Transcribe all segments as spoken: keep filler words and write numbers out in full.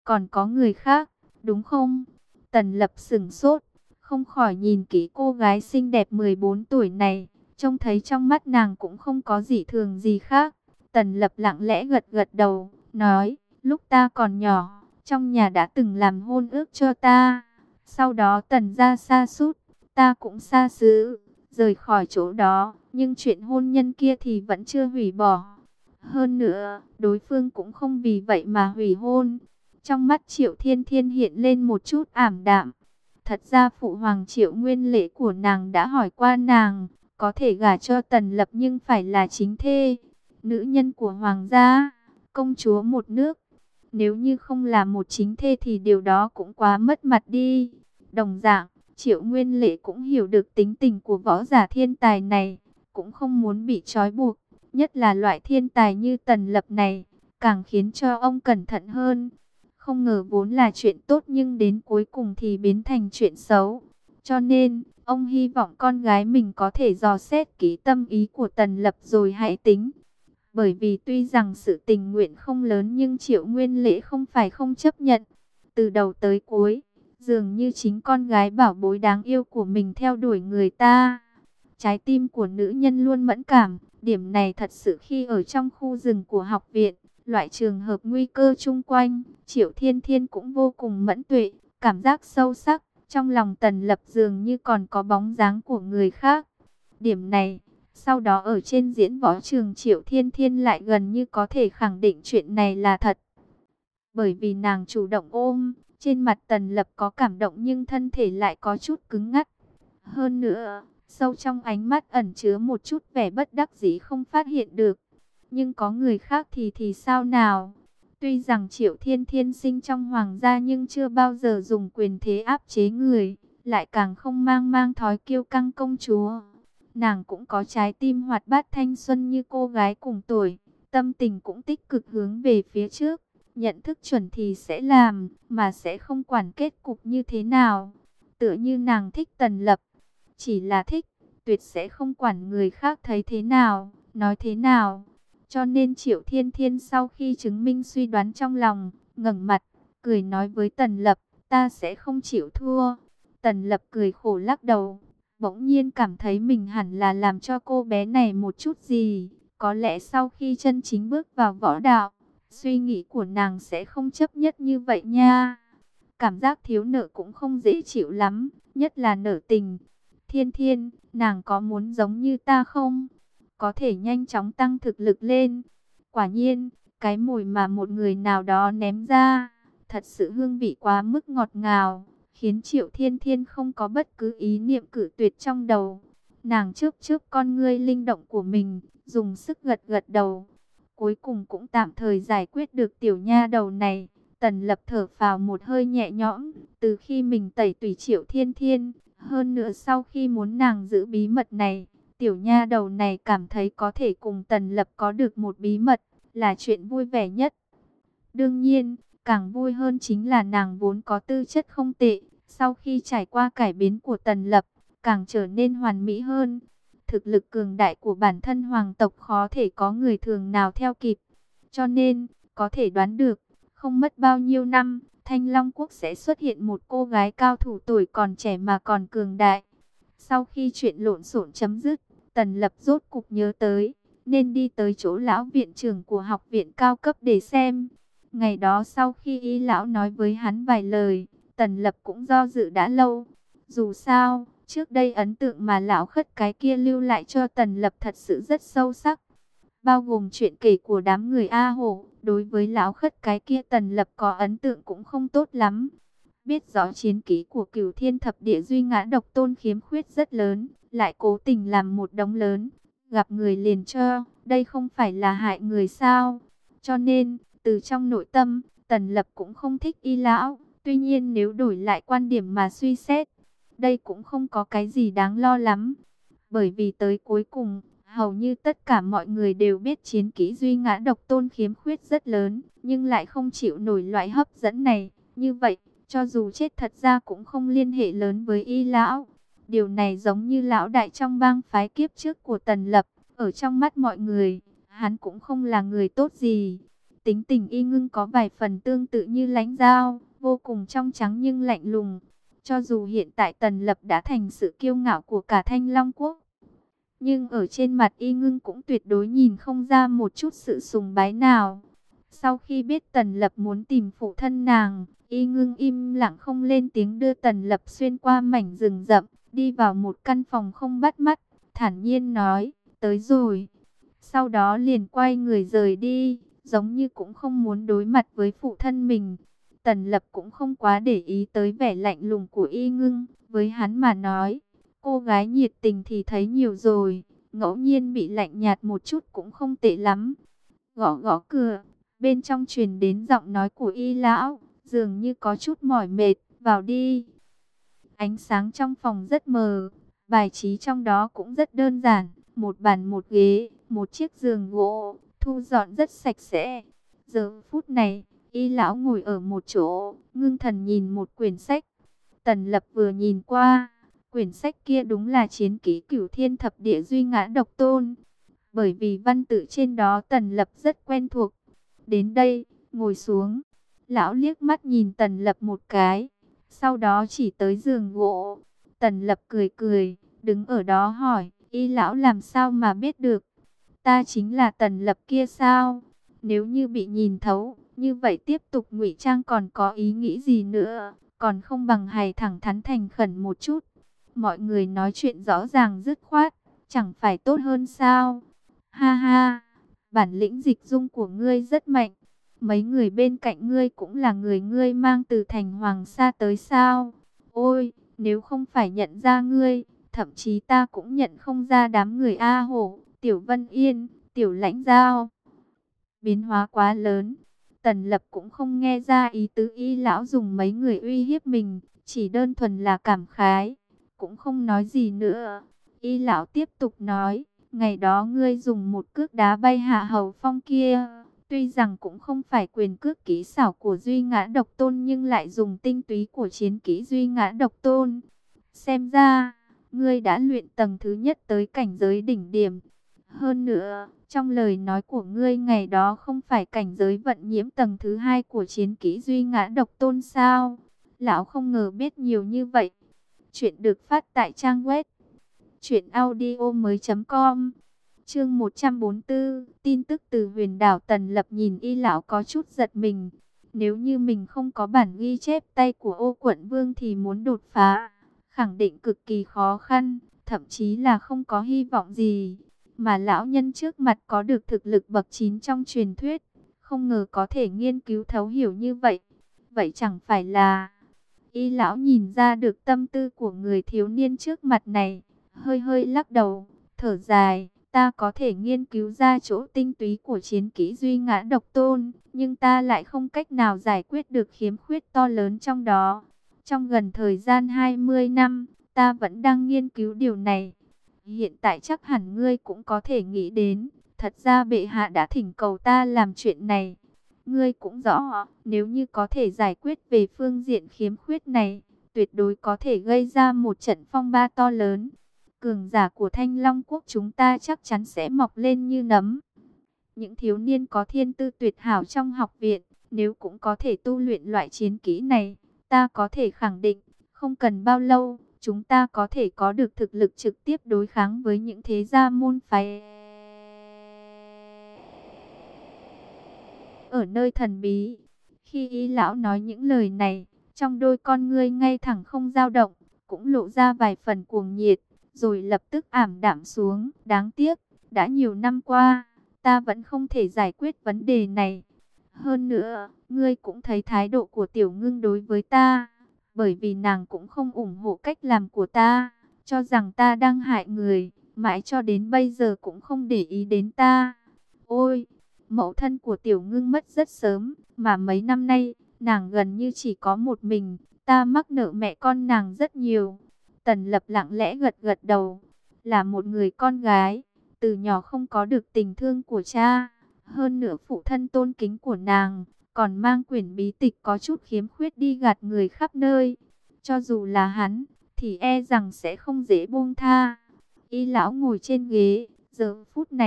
còn có người khác, đúng không? Tần Lập sững sốt, không khỏi nhìn kỹ cô gái xinh đẹp mười bốn tuổi này, trông thấy trong mắt nàng cũng không có gì thường gì khác. Tần Lập lặng lẽ gật gật đầu, nói, lúc ta còn nhỏ, trong nhà đã từng làm hôn ước cho ta. Sau đó Tần gia sa sút, ta cũng xa xứ, rời khỏi chỗ đó, nhưng chuyện hôn nhân kia thì vẫn chưa hủy bỏ. Hơn nữa, đối phương cũng không vì vậy mà hủy hôn. Trong mắt Triệu Thiên Thiên hiện lên một chút ảm đạm. Thật ra phụ hoàng Triệu Nguyên Lễ của nàng đã hỏi qua nàng, có thể gả cho Tần Lập nhưng phải là chính thê, nữ nhân của hoàng gia, công chúa một nước. Nếu như không là một chính thê thì điều đó cũng quá mất mặt đi. Đồng dạng, Triệu Nguyên Lễ cũng hiểu được tính tình của võ giả thiên tài này, cũng không muốn bị trói buộc, nhất là loại thiên tài như Tần Lập này, càng khiến cho ông cẩn thận hơn. Không ngờ vốn là chuyện tốt nhưng đến cuối cùng thì biến thành chuyện xấu. Cho nên, ông hy vọng con gái mình có thể dò xét kỹ tâm ý của Tần Lập rồi hãy tính. Bởi vì tuy rằng sự tình nguyện không lớn nhưng Triệu Nguyên Lễ không phải không chấp nhận. Từ đầu tới cuối, dường như chính con gái bảo bối đáng yêu của mình theo đuổi người ta. Trái tim của nữ nhân luôn mẫn cảm, điểm này thật sự khi ở trong khu rừng của học viện, loại trường hợp nguy cơ chung quanh, Triệu Thiên Thiên cũng vô cùng mẫn tuệ, cảm giác sâu sắc, trong lòng Tần Lập dường như còn có bóng dáng của người khác. Điểm này, sau đó ở trên diễn võ trường Triệu Thiên Thiên lại gần như có thể khẳng định chuyện này là thật. Bởi vì nàng chủ động ôm, trên mặt Tần Lập có cảm động nhưng thân thể lại có chút cứng ngắc. Hơn nữa, sâu trong ánh mắt ẩn chứa một chút vẻ bất đắc dĩ không phát hiện được. Nhưng có người khác thì thì sao nào? Tuy rằng Triệu Thiên Thiên sinh trong hoàng gia nhưng chưa bao giờ dùng quyền thế áp chế người, lại càng không mang mang thói kiêu căng công chúa. Nàng cũng có trái tim hoạt bát thanh xuân như cô gái cùng tuổi, tâm tình cũng tích cực hướng về phía trước, nhận thức chuẩn thì sẽ làm, mà sẽ không quản kết cục như thế nào. Tựa như nàng thích Tần Lập, chỉ là thích, tuyệt sẽ không quản người khác thấy thế nào, nói thế nào. Cho nên Triệu Thiên Thiên sau khi chứng minh suy đoán trong lòng, ngẩng mặt, cười nói với Tần Lập, ta sẽ không chịu thua. Tần Lập cười khổ lắc đầu, bỗng nhiên cảm thấy mình hẳn là làm cho cô bé này một chút gì. Có lẽ sau khi chân chính bước vào võ đạo, suy nghĩ của nàng sẽ không chấp nhất như vậy nha. Cảm giác thiếu nợ cũng không dễ chịu lắm, nhất là nợ tình. Thiên Thiên, nàng có muốn giống như ta không? Có thể nhanh chóng tăng thực lực lên. Quả nhiên, cái mùi mà một người nào đó ném ra, thật sự hương vị quá mức ngọt ngào, khiến Triệu Thiên Thiên không có bất cứ ý niệm cự tuyệt trong đầu. Nàng chớp chớp con ngươi linh động của mình, dùng sức gật gật đầu. Cuối cùng cũng tạm thời giải quyết được tiểu nha đầu này. Tần Lập thở phào một hơi nhẹ nhõm, từ khi mình tẩy tùy Triệu Thiên Thiên, hơn nữa sau khi muốn nàng giữ bí mật này, tiểu nha đầu này cảm thấy có thể cùng Tần Lập có được một bí mật, là chuyện vui vẻ nhất. Đương nhiên, càng vui hơn chính là nàng vốn có tư chất không tệ, sau khi trải qua cải biến của Tần Lập, càng trở nên hoàn mỹ hơn. Thực lực cường đại của bản thân hoàng tộc khó thể có người thường nào theo kịp, cho nên, có thể đoán được, không mất bao nhiêu năm, Thanh Long Quốc sẽ xuất hiện một cô gái cao thủ tuổi còn trẻ mà còn cường đại. Sau khi chuyện lộn xộn chấm dứt, Tần Lập rốt cục nhớ tới, nên đi tới chỗ lão viện trưởng của học viện cao cấp để xem. Ngày đó sau khi y lão nói với hắn vài lời, Tần Lập cũng do dự đã lâu. Dù sao, trước đây ấn tượng mà lão khất cái kia lưu lại cho Tần Lập thật sự rất sâu sắc. Bao gồm chuyện kể của đám người A Hổ, đối với lão khất cái kia Tần Lập có ấn tượng cũng không tốt lắm. Biết rõ chiến ký của Cửu Thiên Thập Địa Duy Ngã Độc Tôn khiếm khuyết rất lớn, lại cố tình làm một đống lớn, gặp người liền cho, đây không phải là hại người sao? Cho nên, từ trong nội tâm, Tần Lập cũng không thích y lão, tuy nhiên nếu đổi lại quan điểm mà suy xét, đây cũng không có cái gì đáng lo lắm. Bởi vì tới cuối cùng, hầu như tất cả mọi người đều biết chiến kỹ Duy Ngã Độc Tôn khiếm khuyết rất lớn, nhưng lại không chịu nổi loại hấp dẫn này. Như vậy, cho dù chết thật ra cũng không liên hệ lớn với y lão. Điều này giống như lão đại trong bang phái kiếp trước của Tần Lập, ở trong mắt mọi người, hắn cũng không là người tốt gì. tính tình Y Ngưng có vài phần tương tự như Lãnh Dao, vô cùng trong trắng nhưng lạnh lùng. Cho dù hiện tại Tần Lập đã thành sự kiêu ngạo của cả Thanh Long Quốc, nhưng ở trên mặt Y Ngưng cũng tuyệt đối nhìn không ra một chút sự sùng bái nào. Sau khi biết Tần Lập muốn tìm phụ thân nàng, Y Ngưng im lặng không lên tiếng đưa Tần Lập xuyên qua mảnh rừng rậm, đi vào một căn phòng không bắt mắt, thản nhiên nói, tới rồi. Sau đó liền quay người rời đi, giống như cũng không muốn đối mặt với phụ thân mình. Tần Lập cũng không quá để ý tới vẻ lạnh lùng của Y Ngưng, với hắn mà nói, cô gái nhiệt tình thì thấy nhiều rồi, ngẫu nhiên bị lạnh nhạt một chút cũng không tệ lắm. Gõ gõ cửa, bên trong truyền đến giọng nói của Y lão, dường như có chút mỏi mệt, vào đi. Ánh sáng trong phòng rất mờ, bài trí trong đó cũng rất đơn giản, một bàn một ghế, một chiếc giường gỗ, thu dọn rất sạch sẽ. Giờ phút này, Y lão ngồi ở một chỗ, ngưng thần nhìn một quyển sách. Tần Lập vừa nhìn qua, quyển sách kia đúng là chiến ký Cửu Thiên Thập Địa Duy Ngã Độc Tôn. Bởi vì văn tự trên đó Tần Lập rất quen thuộc. Đến đây, ngồi xuống. Lão liếc mắt nhìn Tần Lập một cái, sau đó chỉ tới giường gỗ. Tần Lập cười cười, đứng ở đó hỏi, Y lão làm sao mà biết được? Ta chính là Tần Lập kia sao? Nếu như bị nhìn thấu, như vậy tiếp tục ngụy trang còn có ý nghĩ gì nữa? Còn không bằng hài thẳng thắn thành khẩn một chút. Mọi người nói chuyện rõ ràng dứt khoát, chẳng phải tốt hơn sao? Ha ha, bản lĩnh dịch dung của ngươi rất mạnh. Mấy người bên cạnh ngươi cũng là người ngươi mang từ thành Hoàng Sa tới sao? Ôi, nếu không phải nhận ra ngươi, thậm chí ta cũng nhận không ra đám người A Hổ, Tiểu Vân Yên, Tiểu Lãnh Dao. Biến hóa quá lớn, Tần Lập cũng không nghe ra ý tứ Y lão dùng mấy người uy hiếp mình, chỉ đơn thuần là cảm khái, cũng không nói gì nữa. Y lão tiếp tục nói, ngày đó ngươi dùng một cước đá bay Hạ Hầu Phong kia, tuy rằng cũng không phải quyền cước kỹ xảo của Duy Ngã Độc Tôn nhưng lại dùng tinh túy của chiến kỹ Duy Ngã Độc Tôn. Xem ra, ngươi đã luyện tầng thứ nhất tới cảnh giới đỉnh điểm. Hơn nữa, trong lời nói của ngươi ngày đó không phải cảnh giới vận nhiễm tầng thứ hai của chiến kỹ Duy Ngã Độc Tôn sao? Lão không ngờ biết nhiều như vậy. Chuyện được phát tại trang web truyện audio mới chấm com. Chương một trăm bốn mươi tư, tin tức từ Huyền đảo. Tần Lập nhìn Y lão có chút giật mình. Nếu như mình không có bản ghi chép tay của Ô Quận Vương thì muốn đột phá, khẳng định cực kỳ khó khăn, thậm chí là không có hy vọng gì. Mà lão nhân trước mặt có được thực lực bậc chín trong truyền thuyết, không ngờ có thể nghiên cứu thấu hiểu như vậy. Vậy chẳng phải là... Y lão nhìn ra được tâm tư của người thiếu niên trước mặt này, hơi hơi lắc đầu, thở dài, ta có thể nghiên cứu ra chỗ tinh túy của chiến kỹ Duy Ngã Độc Tôn, nhưng ta lại không cách nào giải quyết được khiếm khuyết to lớn trong đó. Trong gần thời gian hai mươi năm, ta vẫn đang nghiên cứu điều này. Hiện tại chắc hẳn ngươi cũng có thể nghĩ đến, thật ra bệ hạ đã thỉnh cầu ta làm chuyện này. Ngươi cũng rõ, nếu như có thể giải quyết về phương diện khiếm khuyết này, tuyệt đối có thể gây ra một trận phong ba to lớn. Cường giả của Thanh Long Quốc chúng ta chắc chắn sẽ mọc lên như nấm. Những thiếu niên có thiên tư tuyệt hảo trong học viện, nếu cũng có thể tu luyện loại chiến kỹ này, ta có thể khẳng định, không cần bao lâu, chúng ta có thể có được thực lực trực tiếp đối kháng với những thế gia môn phái ở nơi thần bí. Khi Y lão nói những lời này, trong đôi con ngươi ngay thẳng không dao động, cũng lộ ra vài phần cuồng nhiệt, rồi lập tức ảm đạm xuống. Đáng tiếc, đã nhiều năm qua, ta vẫn không thể giải quyết vấn đề này. Hơn nữa, ngươi cũng thấy thái độ của Tiểu Ngưng đối với ta, bởi vì nàng cũng không ủng hộ cách làm của ta, cho rằng ta đang hại người, mãi cho đến bây giờ cũng không để ý đến ta. Ôi, mẫu thân của Tiểu Ngưng mất rất sớm, mà mấy năm nay, nàng gần như chỉ có một mình, ta mắc nợ mẹ con nàng rất nhiều. Tần Lập lặng lẽ gật gật đầu, là một người con gái, từ nhỏ không có được tình thương của cha, hơn nữa phụ thân tôn kính của nàng, còn mang quyển bí tịch có chút khiếm khuyết đi gạt người khắp nơi. Cho dù là hắn, thì e rằng sẽ không dễ buông tha. Y lão ngồi trên ghế, giờ phút này,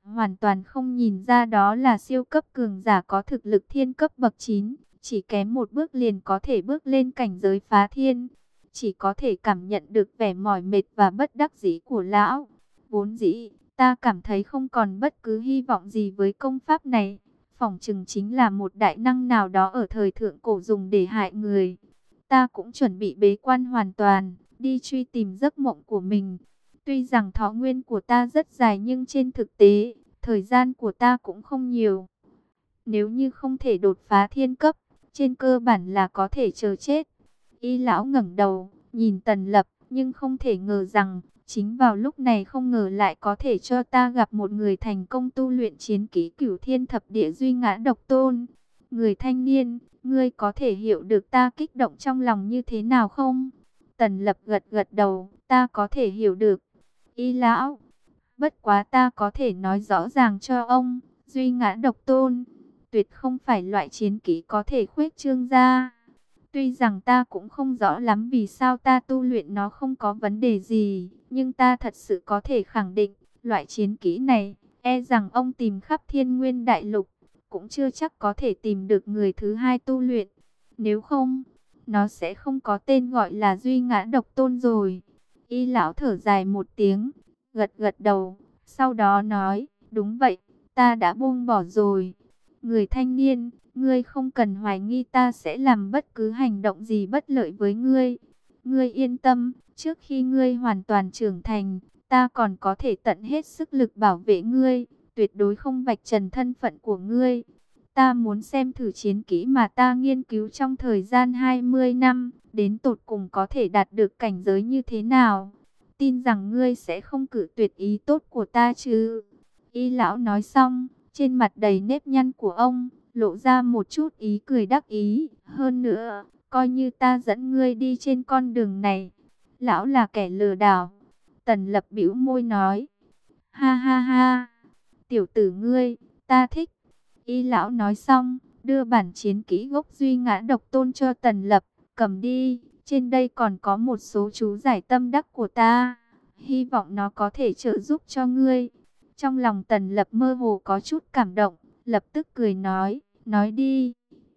hoàn toàn không nhìn ra đó là siêu cấp cường giả có thực lực thiên cấp bậc chín, chỉ kém một bước liền có thể bước lên cảnh giới phá thiên. Chỉ có thể cảm nhận được vẻ mỏi mệt và bất đắc dĩ của lão. Vốn dĩ, ta cảm thấy không còn bất cứ hy vọng gì với công pháp này. Phỏng chừng chính là một đại năng nào đó ở thời thượng cổ dùng để hại người. Ta cũng chuẩn bị bế quan hoàn toàn, đi truy tìm giấc mộng của mình. Tuy rằng thọ nguyên của ta rất dài nhưng trên thực tế, thời gian của ta cũng không nhiều. Nếu như không thể đột phá thiên cấp, trên cơ bản là có thể chờ chết. Y lão ngẩng đầu, nhìn Tần Lập, nhưng không thể ngờ rằng, chính vào lúc này không ngờ lại có thể cho ta gặp một người thành công tu luyện chiến kỹ Cửu Thiên Thập Địa Duy Ngã Độc Tôn. Người thanh niên, ngươi có thể hiểu được ta kích động trong lòng như thế nào không? Tần Lập gật gật đầu, ta có thể hiểu được. Y lão, bất quá ta có thể nói rõ ràng cho ông, Duy Ngã Độc Tôn tuyệt không phải loại chiến kỹ có thể khuếch trương ra. Tuy rằng ta cũng không rõ lắm vì sao ta tu luyện nó không có vấn đề gì, nhưng ta thật sự có thể khẳng định, loại chiến kỹ này, e rằng ông tìm khắp Thiên Nguyên Đại Lục, cũng chưa chắc có thể tìm được người thứ hai tu luyện. Nếu không, nó sẽ không có tên gọi là Duy Ngã Độc Tôn rồi. Y lão thở dài một tiếng, gật gật đầu, sau đó nói, đúng vậy, ta đã buông bỏ rồi. Người thanh niên, ngươi không cần hoài nghi ta sẽ làm bất cứ hành động gì bất lợi với ngươi. Ngươi yên tâm, trước khi ngươi hoàn toàn trưởng thành, ta còn có thể tận hết sức lực bảo vệ ngươi, tuyệt đối không vạch trần thân phận của ngươi. Ta muốn xem thử chiến kỹ mà ta nghiên cứu trong thời gian hai mươi năm, đến tột cùng có thể đạt được cảnh giới như thế nào. Tin rằng ngươi sẽ không cự tuyệt ý tốt của ta chứ. Y lão nói xong, trên mặt đầy nếp nhăn của ông, lộ ra một chút ý cười đắc ý. Hơn nữa, coi như ta dẫn ngươi đi trên con đường này, lão là kẻ lừa đảo. Tần Lập bĩu môi nói, ha ha ha, tiểu tử ngươi, ta thích. Y lão nói xong, đưa bản chiến kỹ gốc Duy Ngã Độc Tôn cho Tần Lập, cầm đi, trên đây còn có một số chú giải tâm đắc của ta, hy vọng nó có thể trợ giúp cho ngươi. Trong lòng Tần Lập mơ hồ có chút cảm động, lập tức cười nói, nói đi.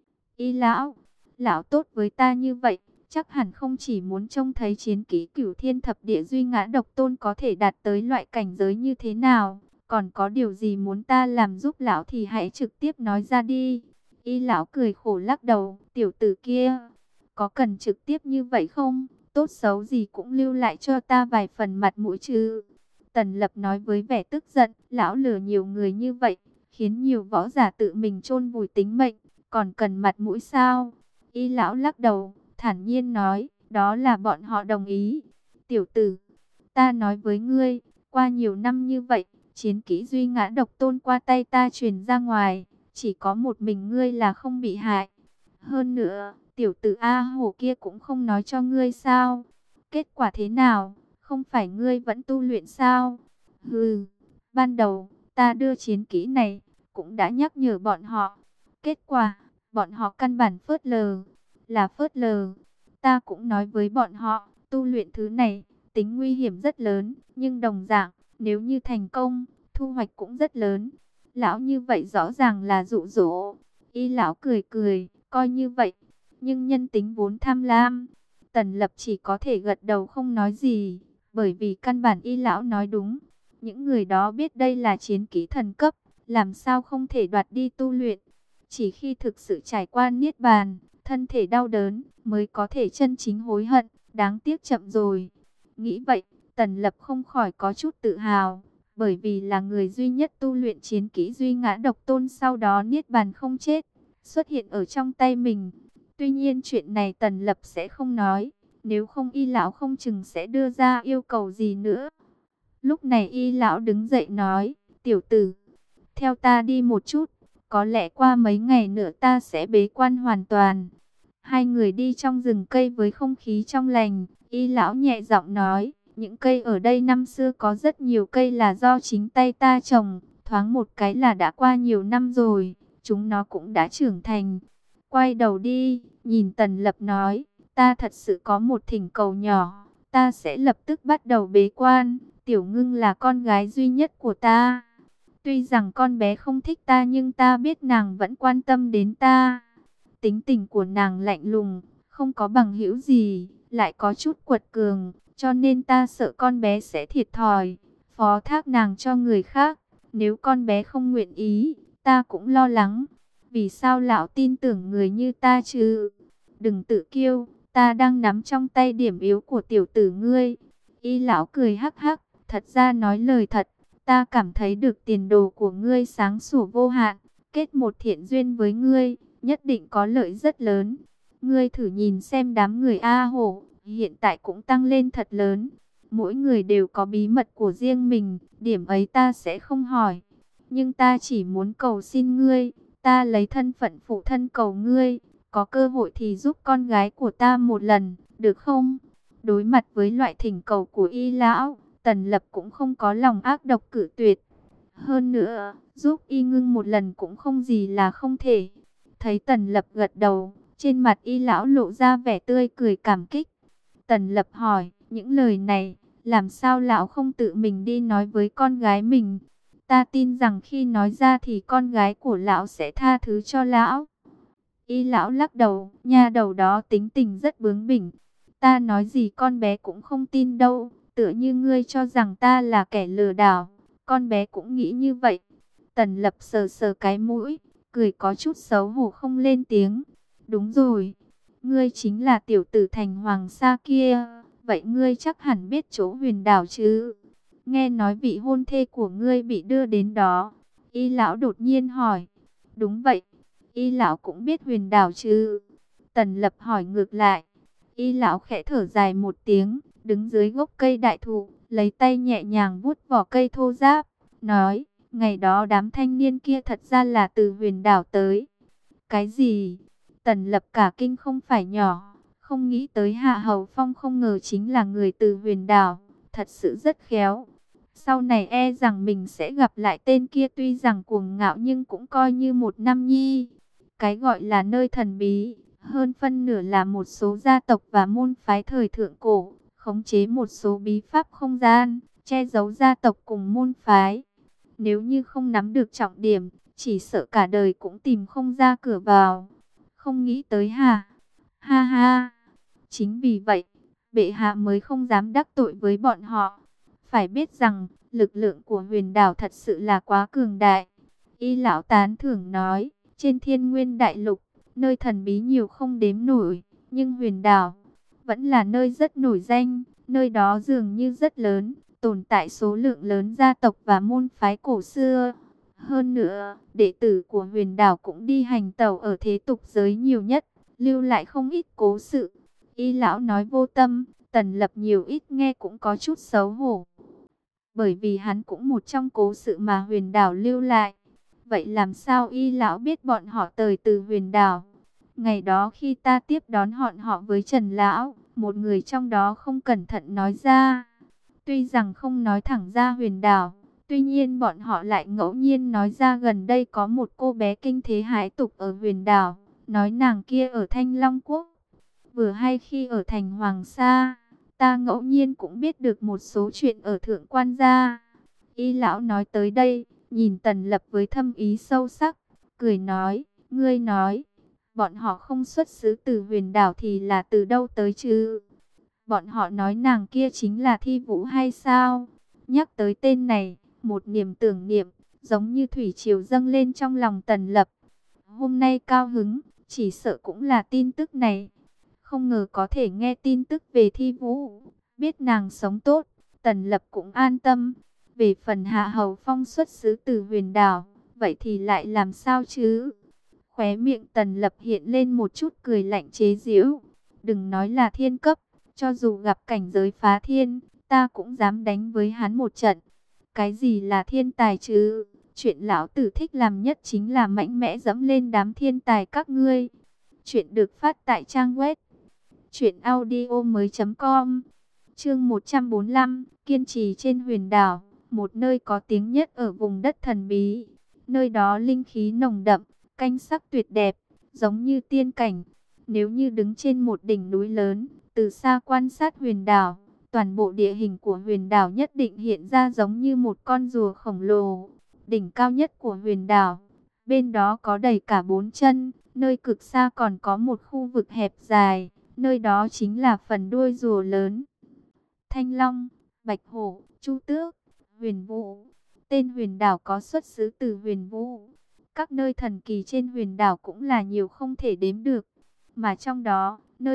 Y lão, lão tốt với ta như vậy, chắc hẳn không chỉ muốn trông thấy chiến kỹ Cửu Thiên Thập Địa Duy Ngã Độc Tôn có thể đạt tới loại cảnh giới như thế nào. Còn có điều gì muốn ta làm giúp lão thì hãy trực tiếp nói ra đi. Y lão cười khổ lắc đầu, tiểu tử kia, có cần trực tiếp như vậy không? Tốt xấu gì cũng lưu lại cho ta vài phần mặt mũi chứ. Tần Lập nói với vẻ tức giận, lão lừa nhiều người như vậy, khiến nhiều võ giả tự mình chôn vùi tính mệnh, còn cần mặt mũi sao? Y lão lắc đầu, thản nhiên nói, đó là bọn họ đồng ý. Tiểu tử, ta nói với ngươi, qua nhiều năm như vậy, chiến kỹ Duy Ngã Độc Tôn qua tay ta truyền ra ngoài, chỉ có một mình ngươi là không bị hại. Hơn nữa, tiểu tử A Hổ kia cũng không nói cho ngươi sao? Kết quả thế nào? Không phải ngươi vẫn tu luyện sao? Hừ, ban đầu, ta đưa chiến kỹ này, cũng đã nhắc nhở bọn họ. Kết quả, bọn họ căn bản phớt lờ, là phớt lờ. Ta cũng nói với bọn họ, tu luyện thứ này, tính nguy hiểm rất lớn, nhưng đồng dạng, nếu như thành công, thu hoạch cũng rất lớn. Lão như vậy rõ ràng là dụ dỗ. Y lão cười cười, coi như vậy. Nhưng nhân tính vốn tham lam. Tần Lập chỉ có thể gật đầu không nói gì. Bởi vì căn bản y lão nói đúng. Những người đó biết đây là chiến kỹ thần cấp. Làm sao không thể đoạt đi tu luyện. Chỉ khi thực sự trải qua niết bàn, thân thể đau đớn, mới có thể chân chính hối hận. Đáng tiếc chậm rồi. Nghĩ vậy, Tần Lập không khỏi có chút tự hào. Bởi vì là người duy nhất tu luyện chiến kỹ Duy Ngã Độc Tôn sau đó niết bàn không chết, xuất hiện ở trong tay mình. Tuy nhiên chuyện này Tần Lập sẽ không nói, nếu không y lão không chừng sẽ đưa ra yêu cầu gì nữa. Lúc này y lão đứng dậy nói, tiểu tử, theo ta đi một chút, có lẽ qua mấy ngày nữa ta sẽ bế quan hoàn toàn. Hai người đi trong rừng cây với không khí trong lành, y lão nhẹ giọng nói, những cây ở đây năm xưa có rất nhiều cây là do chính tay ta trồng, thoáng một cái là đã qua nhiều năm rồi, chúng nó cũng đã trưởng thành. Quay đầu đi, nhìn Tần Lập nói, ta thật sự có một thỉnh cầu nhỏ, ta sẽ lập tức bắt đầu bế quan, Tiểu Ngưng là con gái duy nhất của ta. Tuy rằng con bé không thích ta nhưng ta biết nàng vẫn quan tâm đến ta. Tính tình của nàng lạnh lùng, không có bằng hữu gì, lại có chút quật cường, cho nên ta sợ con bé sẽ thiệt thòi, phó thác nàng cho người khác. Nếu con bé không nguyện ý, ta cũng lo lắng. Vì sao lão tin tưởng người như ta chứ? Đừng tự kiêu, ta đang nắm trong tay điểm yếu của tiểu tử ngươi. Y lão cười hắc hắc, thật ra nói lời thật, ta cảm thấy được tiền đồ của ngươi sáng sủa vô hạn, kết một thiện duyên với ngươi, nhất định có lợi rất lớn. Ngươi thử nhìn xem đám người A Hổ, hiện tại cũng tăng lên thật lớn. Mỗi người đều có bí mật của riêng mình, điểm ấy ta sẽ không hỏi. Nhưng ta chỉ muốn cầu xin ngươi, ta lấy thân phận phụ thân cầu ngươi, có cơ hội thì giúp con gái của ta một lần, được không? Đối mặt với loại thỉnh cầu của Y lão, Tần Lập cũng không có lòng ác độc cự tuyệt. Hơn nữa, giúp Y ngưng một lần cũng không gì là không thể. Thấy Tần Lập gật đầu, trên mặt Y lão lộ ra vẻ tươi cười cảm kích. Tần Lập hỏi, những lời này, làm sao lão không tự mình đi nói với con gái mình? Ta tin rằng khi nói ra thì con gái của lão sẽ tha thứ cho lão. Y lão lắc đầu, nha đầu đó tính tình rất bướng bỉnh. Ta nói gì con bé cũng không tin đâu, tựa như ngươi cho rằng ta là kẻ lừa đảo. Con bé cũng nghĩ như vậy. Tần Lập sờ sờ cái mũi, cười có chút xấu hổ không lên tiếng. Đúng rồi, ngươi chính là tiểu tử thành hoàng sa kia. Vậy ngươi chắc hẳn biết chỗ huyền đảo chứ? Nghe nói vị hôn thê của ngươi bị đưa đến đó. Y lão đột nhiên hỏi. Đúng vậy, Y lão cũng biết huyền đảo chứ? Tần Lập hỏi ngược lại. Y lão khẽ thở dài một tiếng, đứng dưới gốc cây đại thụ, lấy tay nhẹ nhàng vuốt vỏ cây thô ráp, nói, ngày đó đám thanh niên kia thật ra là từ huyền đảo tới. Cái gì? Tần Lập cả kinh không phải nhỏ, không nghĩ tới Hạ Hầu Phong không ngờ chính là người từ huyền đảo, thật sự rất khéo. Sau này e rằng mình sẽ gặp lại tên kia, tuy rằng cuồng ngạo nhưng cũng coi như một nam nhi. Cái gọi là nơi thần bí, hơn phân nửa là một số gia tộc và môn phái thời thượng cổ, khống chế một số bí pháp không gian, che giấu gia tộc cùng môn phái. Nếu như không nắm được trọng điểm, chỉ sợ cả đời cũng tìm không ra cửa vào. Không nghĩ tới hả? Ha ha! Chính vì vậy, bệ hạ mới không dám đắc tội với bọn họ. Phải biết rằng, lực lượng của huyền đảo thật sự là quá cường đại. Y lão tán thưởng nói, trên thiên nguyên đại lục, nơi thần bí nhiều không đếm nổi, nhưng huyền đảo vẫn là nơi rất nổi danh. Nơi đó dường như rất lớn, tồn tại số lượng lớn gia tộc và môn phái cổ xưa. Hơn nữa, đệ tử của huyền đảo cũng đi hành tẩu ở thế tục giới nhiều nhất, lưu lại không ít cố sự. Y lão nói vô tâm, Tần Lập nhiều ít nghe cũng có chút xấu hổ. Bởi vì hắn cũng một trong cố sự mà huyền đảo lưu lại. Vậy làm sao Y lão biết bọn họ tới từ huyền đảo? Ngày đó khi ta tiếp đón họ họ với Trần lão, một người trong đó không cẩn thận nói ra. Tuy rằng không nói thẳng ra huyền đảo, tuy nhiên bọn họ lại ngẫu nhiên nói ra gần đây có một cô bé kinh thế hải tục ở huyền đảo, nói nàng kia ở Thanh Long Quốc. Vừa hay khi ở thành Hoàng Sa, ta ngẫu nhiên cũng biết được một số chuyện ở Thượng Quan gia. Y lão nói tới đây, nhìn Tần Lập với thâm ý sâu sắc, cười nói, ngươi nói, bọn họ không xuất xứ từ huyền đảo thì là từ đâu tới chứ? Bọn họ nói nàng kia chính là Thi Vũ hay sao? Nhắc tới tên này, một niềm tưởng niệm, giống như thủy triều dâng lên trong lòng Tần Lập. Hôm nay cao hứng, chỉ sợ cũng là tin tức này. Không ngờ có thể nghe tin tức về Thi Vũ, biết nàng sống tốt, Tần Lập cũng an tâm. Về phần Hạ Hầu Phong xuất xứ từ huyền đảo, vậy thì lại làm sao chứ? Khóe miệng Tần Lập hiện lên một chút cười lạnh chế giễu. Đừng nói là thiên cấp, cho dù gặp cảnh giới phá thiên, ta cũng dám đánh với hắn một trận. Cái gì là thiên tài chứ? Chuyện lão tử thích làm nhất chính là mạnh mẽ dẫm lên đám thiên tài các ngươi. Chuyện được phát tại trang web truyện audio mới chấm com. Chương một trăm bốn mươi lăm, kiên trì trên huyền đảo, một nơi có tiếng nhất ở vùng đất thần bí. Nơi đó linh khí nồng đậm, canh sắc tuyệt đẹp, giống như tiên cảnh. Nếu như đứng trên một đỉnh núi lớn, từ xa quan sát huyền đảo, toàn bộ địa hình của huyền đảo nhất định hiện ra giống như một con rùa khổng lồ. đỉnh cao nhất của huyền đảo. Bên đó có đầy cả bốn chân, nơi cực xa còn có một khu vực hẹp dài, nơi đó chính là phần đuôi rùa lớn. Thanh Long, Bạch Hổ, Chu Tước, Huyền Vũ. Tên huyền đảo có xuất xứ từ Huyền Vũ. Các nơi thần kỳ trên huyền đảo cũng là nhiều không thể đếm được. Mà trong đó, nơi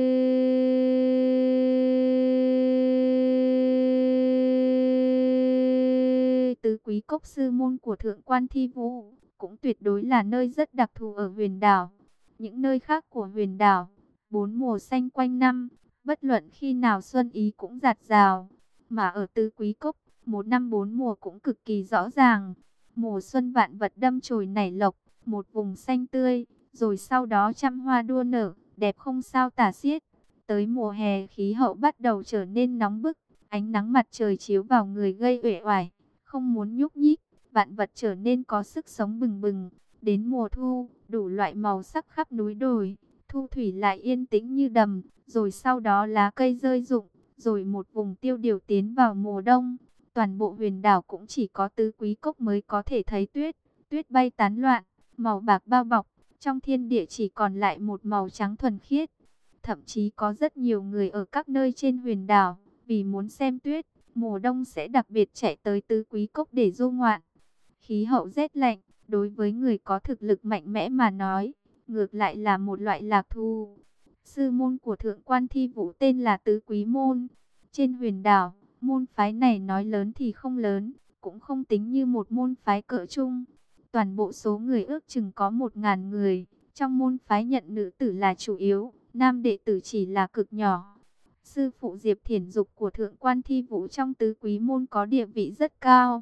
Tứ Quý Cốc Sư Môn của Thượng Quan Thi Vũ cũng tuyệt đối là nơi rất đặc thù ở huyền đảo. Những nơi khác của huyền đảo, bốn mùa xanh quanh năm, bất luận khi nào xuân ý cũng rạt rào. Mà ở Tứ Quý Cốc, một năm bốn mùa cũng cực kỳ rõ ràng. Mùa xuân vạn vật đâm chồi nảy lộc, một vùng xanh tươi, rồi sau đó trăm hoa đua nở, đẹp không sao tả xiết. Tới mùa hè khí hậu bắt đầu trở nên nóng bức, ánh nắng mặt trời chiếu vào người gây uể oải, không muốn nhúc nhích, vạn vật trở nên có sức sống bừng bừng. Đến mùa thu, đủ loại màu sắc khắp núi đồi, thu thủy lại yên tĩnh như đầm, rồi sau đó lá cây rơi rụng, rồi một vùng tiêu điều tiến vào mùa đông. Toàn bộ huyền đảo cũng chỉ có Tứ Quý Cốc mới có thể thấy tuyết, tuyết bay tán loạn, màu bạc bao bọc, trong thiên địa chỉ còn lại một màu trắng thuần khiết. Thậm chí có rất nhiều người ở các nơi trên huyền đảo, vì muốn xem tuyết, mùa đông sẽ đặc biệt chạy tới Tứ Quý Cốc để du ngoạn. Khí hậu rét lạnh, đối với người có thực lực mạnh mẽ mà nói, ngược lại là một loại lạc thú. Sư môn của Thượng Quan Thi Vũ tên là Tứ Quý Môn. Trên huyền đảo, môn phái này nói lớn thì không lớn, cũng không tính như một môn phái cỡ trung. Toàn bộ số người ước chừng có một ngàn người, trong môn phái nhận nữ tử là chủ yếu, nam đệ tử chỉ là cực nhỏ. Sư phụ Diệp Thiển Dục của Thượng Quan Thi Vũ trong Tứ Quý Môn có địa vị rất cao.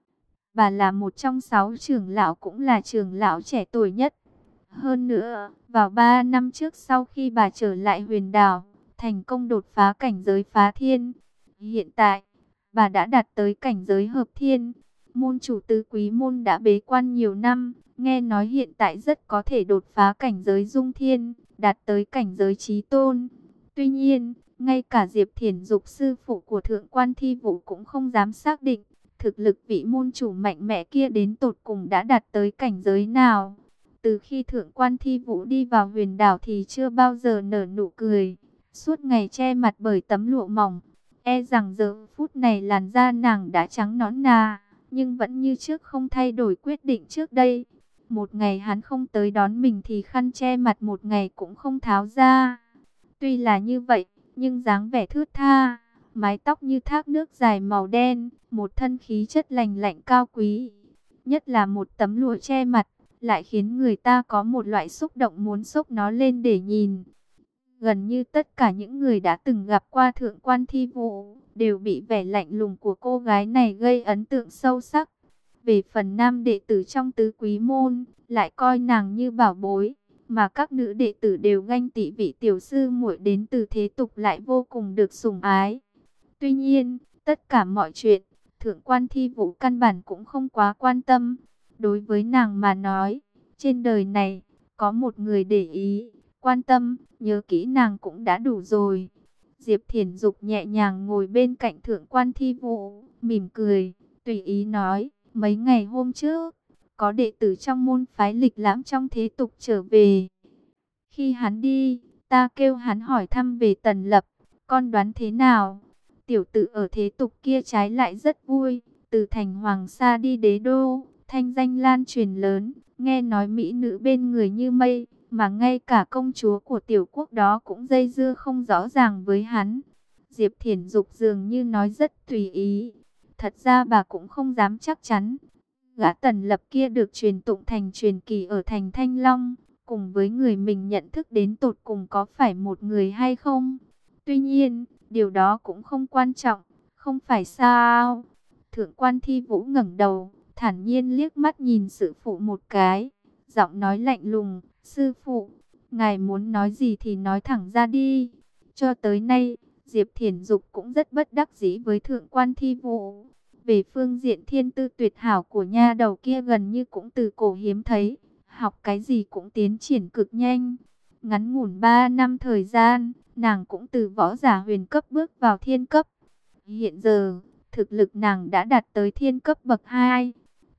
Bà là một trong sáu trưởng lão, cũng là trưởng lão trẻ tuổi nhất. Hơn nữa, vào ba năm trước sau khi bà trở lại huyền đảo, thành công đột phá cảnh giới phá thiên. Hiện tại, bà đã đạt tới cảnh giới hợp thiên. Môn chủ Tứ Quý Môn đã bế quan nhiều năm, nghe nói hiện tại rất có thể đột phá cảnh giới dung thiên, đạt tới cảnh giới chí tôn. Tuy nhiên, ngay cả Diệp Thiển Dục sư phụ của Thượng Quan Thi Vũ cũng không dám xác định thực lực vị môn chủ mạnh mẽ kia đến tột cùng đã đạt tới cảnh giới nào. Từ khi Thượng Quan Thi Vũ đi vào huyền đảo thì chưa bao giờ nở nụ cười, suốt ngày che mặt bởi tấm lụa mỏng. E rằng giờ phút này làn da nàng đã trắng nõn nà, nhưng vẫn như trước không thay đổi quyết định trước đây. Một ngày hắn không tới đón mình thì khăn che mặt một ngày cũng không tháo ra. Tuy là như vậy, nhưng dáng vẻ thướt tha, mái tóc như thác nước dài màu đen, một thân khí chất lành lạnh cao quý. Nhất là một tấm lụa che mặt, lại khiến người ta có một loại xúc động muốn xốc nó lên để nhìn. Gần như tất cả những người đã từng gặp qua Thượng Quan Thi Vũ đều bị vẻ lạnh lùng của cô gái này gây ấn tượng sâu sắc. Về phần nam đệ tử trong Tứ Quý Môn, lại coi nàng như bảo bối, mà các nữ đệ tử đều ganh tị vị tiểu sư muội đến từ thế tục lại vô cùng được sủng ái. Tuy nhiên, tất cả mọi chuyện, Thượng Quan Thi Vũ căn bản cũng không quá quan tâm. Đối với nàng mà nói, trên đời này, có một người để ý, quan tâm, nhớ kỹ nàng cũng đã đủ rồi. Diệp Thiển Dục nhẹ nhàng ngồi bên cạnh Thượng Quan Thi Vũ, mỉm cười, tùy ý nói, mấy ngày hôm trước, có đệ tử trong môn phái lịch lãm trong thế tục trở về. Khi hắn đi, ta kêu hắn hỏi thăm về Tần Lập, con đoán thế nào? Tiểu tử ở thế tục kia trái lại rất vui, từ thành Hoàng Sa đi Đế Đô, thanh danh lan truyền lớn, nghe nói mỹ nữ bên người như mây, mà ngay cả công chúa của tiểu quốc đó cũng dây dưa không rõ ràng với hắn. Diệp Thiển Dục dường như nói rất tùy ý, thật ra bà cũng không dám chắc chắn. Gã Tần Lập kia được truyền tụng thành truyền kỳ ở thành Thanh Long, cùng với người mình nhận thức đến tột cùng có phải một người hay không. Tuy nhiên, điều đó cũng không quan trọng, không phải sao? Thượng Quan Thi Vũ ngẩng đầu, thản nhiên liếc mắt nhìn sư phụ một cái, giọng nói lạnh lùng, sư phụ, ngài muốn nói gì thì nói thẳng ra đi. Cho tới nay, Diệp Thiển Dục cũng rất bất đắc dĩ với Thượng Quan Thi Vũ. Về phương diện thiên tư tuyệt hảo của nha đầu kia gần như cũng từ cổ hiếm thấy, học cái gì cũng tiến triển cực nhanh. Ngắn ngủn ba năm thời gian, nàng cũng từ võ giả huyền cấp bước vào thiên cấp. Hiện giờ, thực lực nàng đã đạt tới thiên cấp bậc hai.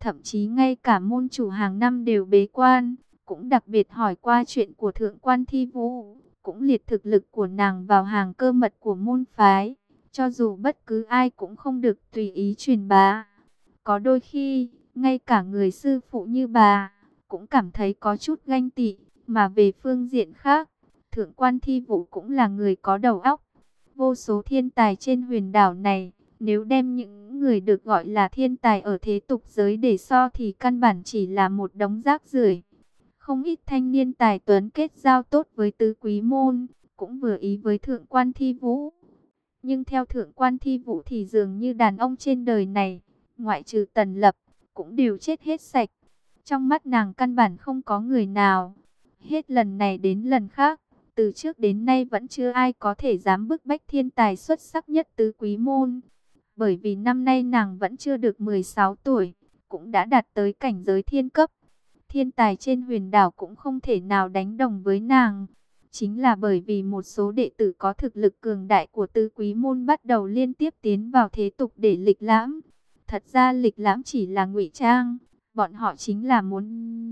thậm chí ngay cả môn chủ hàng năm đều bế quan, cũng đặc biệt hỏi qua chuyện của thượng quan Thi Vũ, cũng liệt thực lực của nàng vào hàng cơ mật của môn phái, cho dù bất cứ ai cũng không được tùy ý truyền bá. Có đôi khi, ngay cả người sư phụ như bà, cũng cảm thấy có chút ganh tị, mà về phương diện khác, thượng quan Thi Vũ cũng là người có đầu óc. Vô số thiên tài trên huyền đảo này, nếu đem những người được gọi là thiên tài ở thế tục giới để so thì căn bản chỉ là một đống rác rưởi. Không ít thanh niên tài tuấn kết giao tốt với tứ quý môn, cũng vừa ý với thượng quan Thi Vũ. Nhưng theo thượng quan Thi Vũ thì dường như đàn ông trên đời này, ngoại trừ Tần Lập, cũng đều chết hết sạch. Trong mắt nàng căn bản không có người nào. Hết lần này đến lần khác, từ trước đến nay vẫn chưa ai có thể dám bức bách thiên tài xuất sắc nhất tứ quý môn. Bởi vì năm nay nàng vẫn chưa được mười sáu tuổi, cũng đã đạt tới cảnh giới thiên cấp. Thiên tài trên huyền đảo cũng không thể nào đánh đồng với nàng. Chính là bởi vì một số đệ tử có thực lực cường đại của tứ quý môn bắt đầu liên tiếp tiến vào thế tục để lịch lãm. Thật ra lịch lãm chỉ là ngụy trang, bọn họ chính là muốn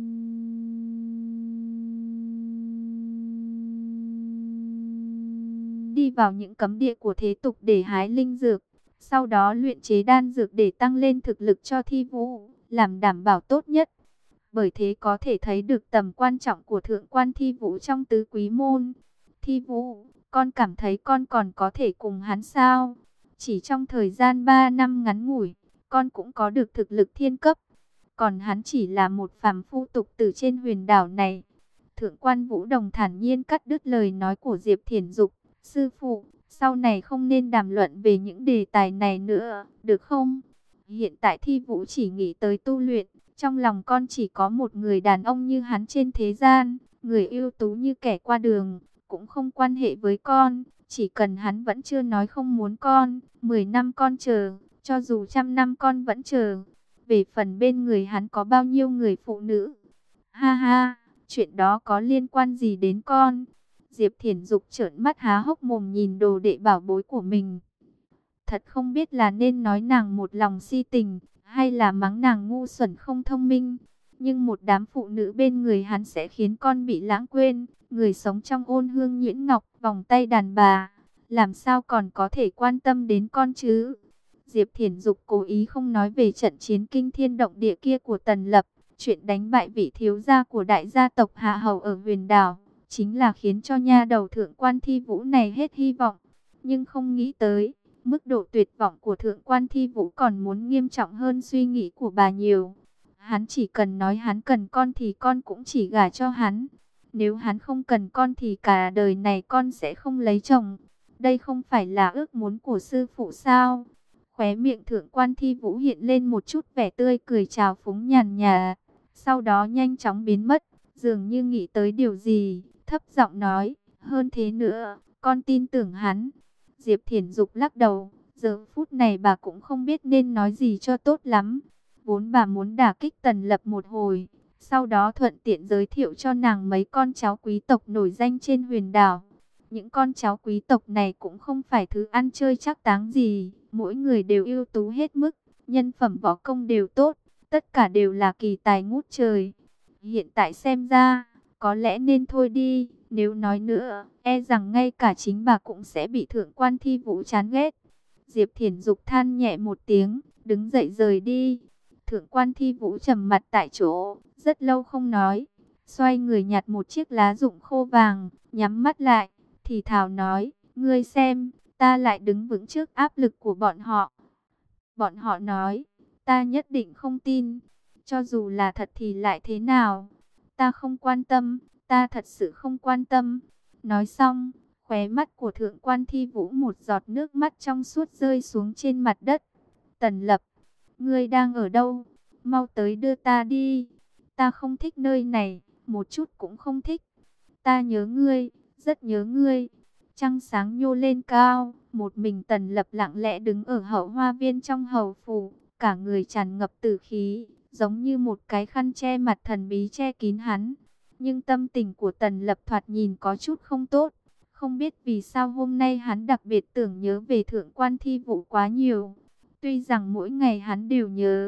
đi vào những cấm địa của thế tục để hái linh dược, sau đó luyện chế đan dược để tăng lên thực lực cho Thi Vũ, làm đảm bảo tốt nhất. Bởi thế có thể thấy được tầm quan trọng của thượng quan Thi Vũ trong tứ quý môn. Thi Vũ, con cảm thấy con còn có thể cùng hắn sao? Chỉ trong thời gian ba năm ngắn ngủi, con cũng có được thực lực thiên cấp. Còn hắn chỉ là một phàm phu tục tử trên huyền đảo này. Thượng quan Vũ Đồng thản nhiên cắt đứt lời nói của Diệp Thiển Dục. Sư phụ, sau này không nên đàm luận về những đề tài này nữa, được không? Hiện tại Thi Vũ chỉ nghĩ tới tu luyện. Trong lòng con chỉ có một người đàn ông như hắn trên thế gian, người ưu tú như kẻ qua đường, cũng không quan hệ với con. Chỉ cần hắn vẫn chưa nói không muốn con, mười năm con chờ, cho dù trăm năm con vẫn chờ. Về phần bên người hắn có bao nhiêu người phụ nữ? Ha ha, chuyện đó có liên quan gì đến con? Diệp Thiển Dục trợn mắt há hốc mồm nhìn đồ đệ bảo bối của mình. Thật không biết là nên nói nàng một lòng si tình, hay là mắng nàng ngu xuẩn không thông minh. Nhưng một đám phụ nữ bên người hắn sẽ khiến con bị lãng quên. Người sống trong ôn hương nhuyễn ngọc, vòng tay đàn bà, làm sao còn có thể quan tâm đến con chứ? Diệp Thiển Dục cố ý không nói về trận chiến kinh thiên động địa kia của Tần Lập. Chuyện đánh bại vị thiếu gia của đại gia tộc Hạ Hầu ở huyền đảo, chính là khiến cho nha đầu thượng quan Thi Vũ này hết hy vọng. Nhưng không nghĩ tới, mức độ tuyệt vọng của thượng quan Thi Vũ còn muốn nghiêm trọng hơn suy nghĩ của bà nhiều. Hắn chỉ cần nói hắn cần con thì con cũng chỉ gả cho hắn. Nếu hắn không cần con thì cả đời này con sẽ không lấy chồng. Đây không phải là ước muốn của sư phụ sao? Khóe miệng thượng quan Thi Vũ hiện lên một chút vẻ tươi cười trào phúng nhàn nhạt, sau đó nhanh chóng biến mất, dường như nghĩ tới điều gì, thấp giọng nói, hơn thế nữa, con tin tưởng hắn. Diệp Thiển Dục lắc đầu, giờ phút này bà cũng không biết nên nói gì cho tốt lắm. Vốn bà muốn đả kích Tần Lập một hồi, sau đó thuận tiện giới thiệu cho nàng mấy con cháu quý tộc nổi danh trên huyền đảo. Những con cháu quý tộc này cũng không phải thứ ăn chơi chắc táng gì, mỗi người đều ưu tú hết mức, nhân phẩm võ công đều tốt, tất cả đều là kỳ tài ngút trời. Hiện tại xem ra, có lẽ nên thôi đi, nếu nói nữa, e rằng ngay cả chính bà cũng sẽ bị thượng quan Thi Vũ chán ghét. Diệp Thiển Dục than nhẹ một tiếng, đứng dậy rời đi. Thượng quan Thi Vũ trầm mặt tại chỗ, rất lâu không nói, xoay người nhặt một chiếc lá rụng khô vàng, nhắm mắt lại, thì thào nói, ngươi xem, ta lại đứng vững trước áp lực của bọn họ. Bọn họ nói, ta nhất định không tin, cho dù là thật thì lại thế nào, ta không quan tâm, ta thật sự không quan tâm. Nói xong, khóe mắt của thượng quan Thi Vũ một giọt nước mắt trong suốt rơi xuống trên mặt đất. Tần Lập, ngươi đang ở đâu? Mau tới đưa ta đi. Ta không thích nơi này, một chút cũng không thích. Ta nhớ ngươi, rất nhớ ngươi. Trăng sáng nhô lên cao, một mình Tần Lập lặng lẽ đứng ở hậu hoa viên trong hầu phủ, cả người tràn ngập tử khí, giống như một cái khăn che mặt thần bí che kín hắn. Nhưng tâm tình của Tần Lập thoạt nhìn có chút không tốt. Không biết vì sao hôm nay hắn đặc biệt tưởng nhớ về thượng quan Thi Vũ quá nhiều. Tuy rằng mỗi ngày hắn đều nhớ,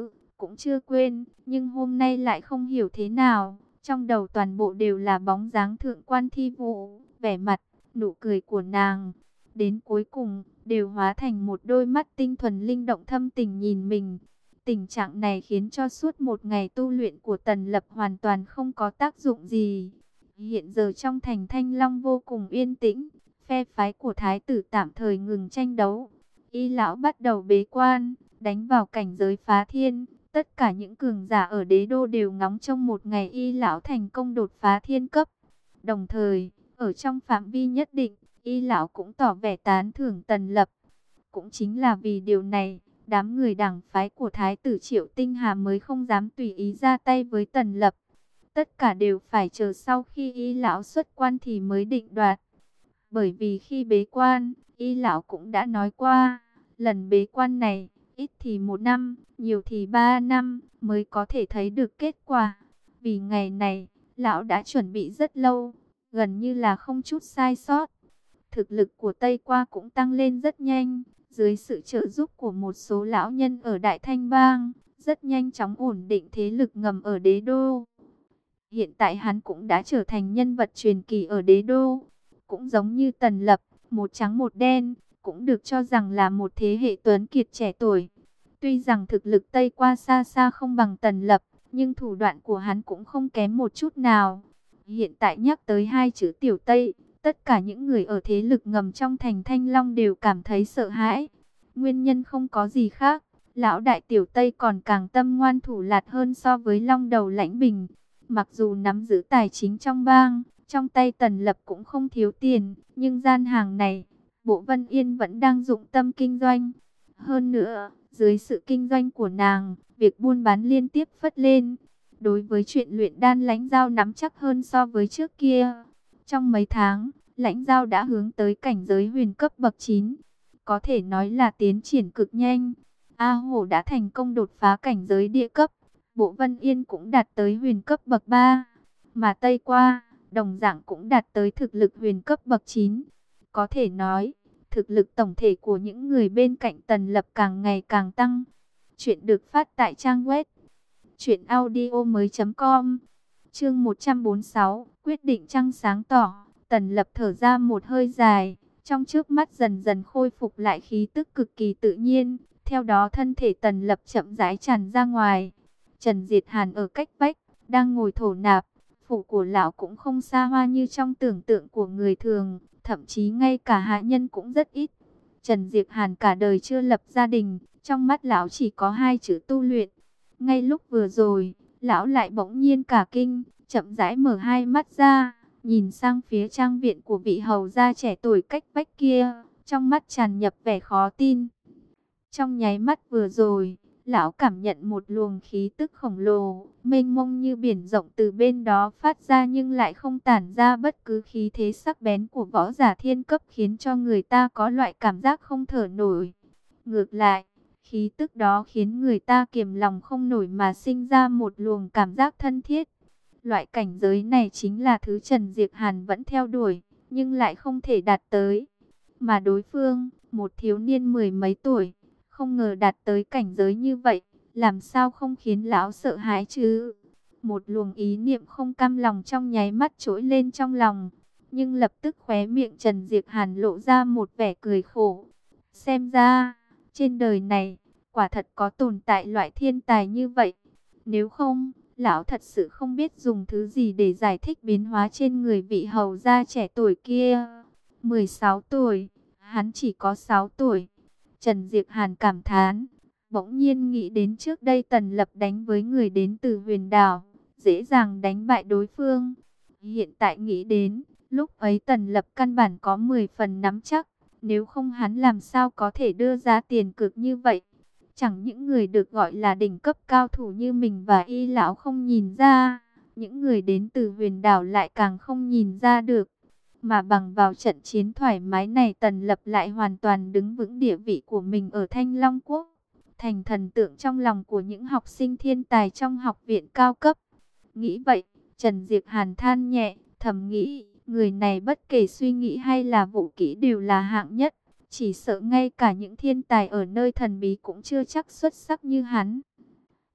cũng chưa quên, nhưng hôm nay lại không hiểu thế nào, trong đầu toàn bộ đều là bóng dáng thượng quan Thi Vũ, vẻ mặt, nụ cười của nàng, đến cuối cùng đều hóa thành một đôi mắt tinh thuần linh động thâm tình nhìn mình. Tình trạng này khiến cho suốt một ngày tu luyện của Tần Lập hoàn toàn không có tác dụng gì. Hiện giờ trong thành Thanh Long vô cùng yên tĩnh, phe phái của Thái tử tạm thời ngừng tranh đấu. Y lão bắt đầu bế quan, đánh vào cảnh giới phá thiên. Tất cả những cường giả ở đế đô đều ngóng trông một ngày Y lão thành công đột phá thiên cấp. Đồng thời, ở trong phạm vi nhất định, Y lão cũng tỏ vẻ tán thưởng Tần Lập. Cũng chính là vì điều này, đám người đảng phái của Thái tử Triệu Tinh Hà mới không dám tùy ý ra tay với Tần Lập. Tất cả đều phải chờ sau khi Y lão xuất quan thì mới định đoạt. Bởi vì khi bế quan, Y lão cũng đã nói qua, lần bế quan này, ít thì một năm, nhiều thì ba năm, mới có thể thấy được kết quả. Vì ngày này, lão đã chuẩn bị rất lâu, gần như là không chút sai sót. Thực lực của Tây Qua cũng tăng lên rất nhanh, dưới sự trợ giúp của một số lão nhân ở Đại Thanh Bang, rất nhanh chóng ổn định thế lực ngầm ở đế đô. Hiện tại hắn cũng đã trở thành nhân vật truyền kỳ ở đế đô. Cũng giống như Tần Lập, một trắng một đen, cũng được cho rằng là một thế hệ tuấn kiệt trẻ tuổi. Tuy rằng thực lực Tây Qua xa xa không bằng Tần Lập, nhưng thủ đoạn của hắn cũng không kém một chút nào. Hiện tại nhắc tới hai chữ Tiểu Tây, tất cả những người ở thế lực ngầm trong thành Thanh Long đều cảm thấy sợ hãi. Nguyên nhân không có gì khác, lão đại Tiểu Tây còn càng tâm ngoan thủ lạt hơn so với Long Đầu Lãnh Bình. Mặc dù nắm giữ tài chính trong bang, trong tay Tần Lập cũng không thiếu tiền, nhưng gian hàng này, Bộ Vân Yên vẫn đang dụng tâm kinh doanh. Hơn nữa, dưới sự kinh doanh của nàng, việc buôn bán liên tiếp phất lên. Đối với chuyện luyện đan, Lãnh Giao nắm chắc hơn so với trước kia. Trong mấy tháng, Lãnh Giao đã hướng tới cảnh giới huyền cấp bậc chín. Có thể nói là tiến triển cực nhanh. A Hổ đã thành công đột phá cảnh giới địa cấp. Bộ Vân Yên cũng đạt tới huyền cấp bậc ba. Mà Tây Qua, đồng dạng cũng đạt tới thực lực huyền cấp bậc chín. Có thể nói, thực lực tổng thể của những người bên cạnh Tần Lập càng ngày càng tăng. Chuyện được phát tại trang web truyện audio mới chấm com. Chương một trăm bốn mươi sáu, quyết định trăng sáng tỏ. Tần Lập thở ra một hơi dài, trong trước mắt dần dần khôi phục lại khí tức cực kỳ tự nhiên. Theo đó thân thể Tần Lập chậm rãi tràn ra ngoài. Trần Diệt Hàn ở cách vách, đang ngồi thổ nạp. Phủ của lão cũng không xa hoa như trong tưởng tượng của người thường, thậm chí ngay cả hạ nhân cũng rất ít. Trần Diệt Hàn cả đời chưa lập gia đình, trong mắt lão chỉ có hai chữ tu luyện. Ngay lúc vừa rồi, lão lại bỗng nhiên cả kinh, chậm rãi mở hai mắt ra, nhìn sang phía trang viện của vị hầu gia trẻ tuổi cách vách kia, trong mắt tràn nhập vẻ khó tin. Trong nháy mắt vừa rồi, lão cảm nhận một luồng khí tức khổng lồ, mênh mông như biển rộng từ bên đó phát ra, nhưng lại không tản ra bất cứ khí thế sắc bén của võ giả thiên cấp, khiến cho người ta có loại cảm giác không thở nổi. Ngược lại, khí tức đó khiến người ta kiềm lòng không nổi mà sinh ra một luồng cảm giác thân thiết. Loại cảnh giới này chính là thứ Trần Diệt Hàn vẫn theo đuổi, nhưng lại không thể đạt tới. Mà đối phương, một thiếu niên mười mấy tuổi, không ngờ đạt tới cảnh giới như vậy, làm sao không khiến lão sợ hãi chứ? Một luồng ý niệm không cam lòng trong nháy mắt trỗi lên trong lòng, nhưng lập tức khóe miệng Trần Diệt Hàn lộ ra một vẻ cười khổ. Xem ra, trên đời này, quả thật có tồn tại loại thiên tài như vậy. Nếu không, lão thật sự không biết dùng thứ gì để giải thích biến hóa trên người vị hầu gia trẻ tuổi kia. mười sáu tuổi, hắn chỉ có sáu tuổi. Trần Diệt Hàn cảm thán, bỗng nhiên nghĩ đến trước đây Tần Lập đánh với người đến từ huyền đảo, dễ dàng đánh bại đối phương. Hiện tại nghĩ đến, lúc ấy Tần Lập căn bản có mười phần nắm chắc, nếu không hắn làm sao có thể đưa ra tiền cược như vậy. Chẳng những người được gọi là đỉnh cấp cao thủ như mình và Y lão không nhìn ra, những người đến từ huyền đảo lại càng không nhìn ra được. Mà bằng vào trận chiến thoải mái này, Tần Lập lại hoàn toàn đứng vững địa vị của mình ở Thanh Long Quốc, thành thần tượng trong lòng của những học sinh thiên tài trong học viện cao cấp. Nghĩ vậy, Trần Diệt Hàn than nhẹ, thầm nghĩ, người này bất kể suy nghĩ hay là vũ kỹ đều là hạng nhất. Chỉ sợ ngay cả những thiên tài ở nơi thần bí cũng chưa chắc xuất sắc như hắn.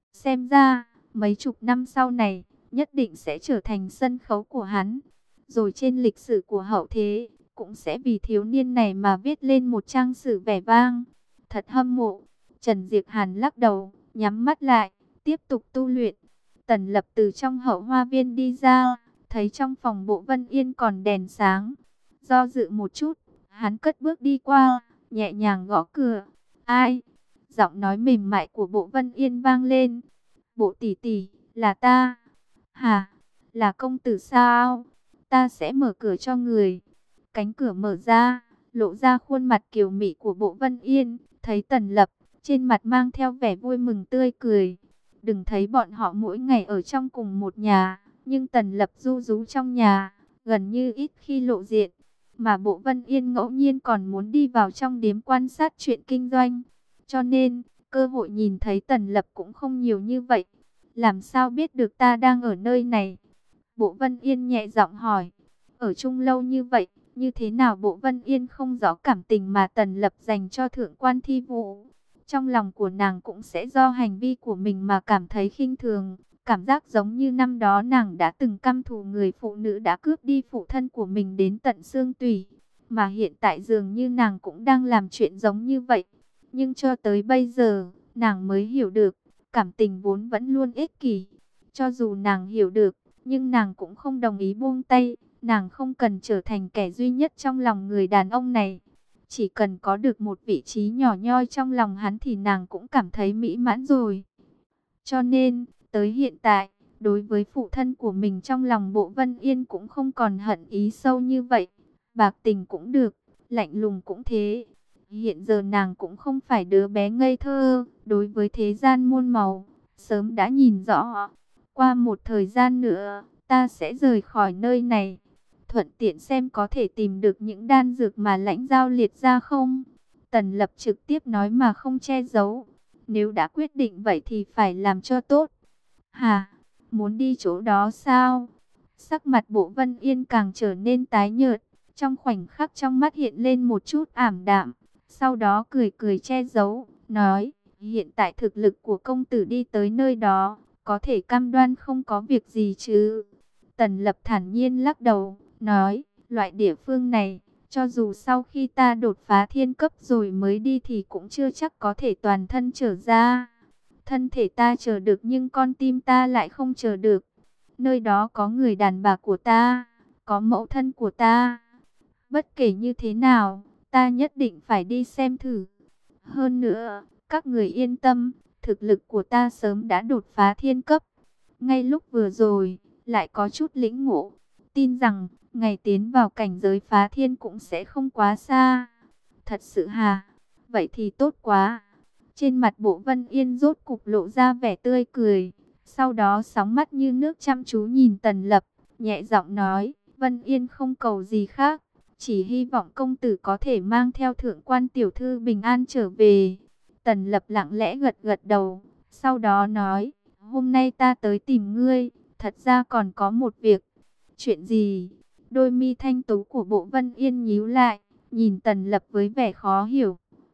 Xem ra, mấy chục năm sau này, nhất định sẽ trở thành sân khấu của hắn. Rồi trên lịch sử của hậu thế, cũng sẽ vì thiếu niên này mà viết lên một trang sử vẻ vang. Thật hâm mộ. Trần Diệp Hàn lắc đầu, nhắm mắt lại, tiếp tục tu luyện. Tần Lập từ trong hậu hoa viên đi ra, thấy trong phòng Bộ Vân Yên còn đèn sáng. Do dự một chút, hắn cất bước đi qua, nhẹ nhàng gõ cửa. Ai? Giọng nói mềm mại của Bộ Vân Yên vang lên. Bộ tỷ tỷ, là ta. Hả? Là công tử sao? Ta sẽ mở cửa cho người. Cánh cửa mở ra, lộ ra khuôn mặt kiều mị của Bộ Vân Yên. Thấy Tần Lập, trên mặt mang theo vẻ vui mừng tươi cười. Đừng thấy bọn họ mỗi ngày ở trong cùng một nhà, nhưng Tần Lập du rú trong nhà, gần như ít khi lộ diện. Mà Bộ Vân Yên ngẫu nhiên còn muốn đi vào trong điếm quan sát chuyện kinh doanh. Cho nên, cơ hội nhìn thấy Tần Lập cũng không nhiều như vậy. Làm sao biết được ta đang ở nơi này? Bộ Vân Yên nhẹ giọng hỏi. Ở chung lâu như vậy, như thế nào Bộ Vân Yên không rõ cảm tình mà Tần Lập dành cho thượng quan Thi Vũ? Trong lòng của nàng cũng sẽ do hành vi của mình mà cảm thấy khinh thường. Cảm giác giống như năm đó nàng đã từng căm thù người phụ nữ đã cướp đi phụ thân của mình đến tận xương tủy. Mà hiện tại dường như nàng cũng đang làm chuyện giống như vậy. Nhưng cho tới bây giờ, nàng mới hiểu được, cảm tình vốn vẫn luôn ích kỷ. Cho dù nàng hiểu được, nhưng nàng cũng không đồng ý buông tay. Nàng không cần trở thành kẻ duy nhất trong lòng người đàn ông này. Chỉ cần có được một vị trí nhỏ nhoi trong lòng hắn thì nàng cũng cảm thấy mỹ mãn rồi. Cho nên, tới hiện tại, đối với phụ thân của mình trong lòng Bộ Vân Yên cũng không còn hận ý sâu như vậy. Bạc tình cũng được, lạnh lùng cũng thế. Hiện giờ nàng cũng không phải đứa bé ngây thơ, đối với thế gian muôn màu, sớm đã nhìn rõ. Qua một thời gian nữa, ta sẽ rời khỏi nơi này. Thuận tiện xem có thể tìm được những đan dược mà Lãnh Giao liệt ra không? Tần Lập trực tiếp nói mà không che giấu. Nếu đã quyết định vậy thì phải làm cho tốt. Hà, muốn đi chỗ đó sao? Sắc mặt Bộ Vân Yên càng trở nên tái nhợt. Trong khoảnh khắc trong mắt hiện lên một chút ảm đạm. Sau đó cười cười che giấu, nói, hiện tại thực lực của công tử đi tới nơi đó, có thể cam đoan không có việc gì chứ? Tần Lập thản nhiên lắc đầu, nói, loại địa phương này, cho dù sau khi ta đột phá thiên cấp rồi mới đi thì cũng chưa chắc có thể toàn thân trở ra. Thân thể ta chờ được nhưng con tim ta lại không chờ được. Nơi đó có người đàn bà của ta, có mẫu thân của ta. Bất kể như thế nào, ta nhất định phải đi xem thử. Hơn nữa, các người yên tâm, thực lực của ta sớm đã đột phá thiên cấp. Ngay lúc vừa rồi, lại có chút lĩnh ngộ. Tin rằng, ngày tiến vào cảnh giới phá thiên cũng sẽ không quá xa. Thật sự hà, vậy thì tốt quá. Trên mặt Bộ Vân Yên rốt cục lộ ra vẻ tươi cười. Sau đó sóng mắt như nước chăm chú nhìn Tần Lập, nhẹ giọng nói, Vân Yên không cầu gì khác. Chỉ hy vọng công tử có thể mang theo thượng quan tiểu thư bình an trở về. Tần Lập lặng lẽ gật gật đầu. Sau đó nói, hôm nay ta tới tìm ngươi, thật ra còn có một việc. Chuyện gì? Đôi mi thanh tú của Bộ Vân Yên nhíu lại, nhìn Tần Lập với vẻ khó hiểu.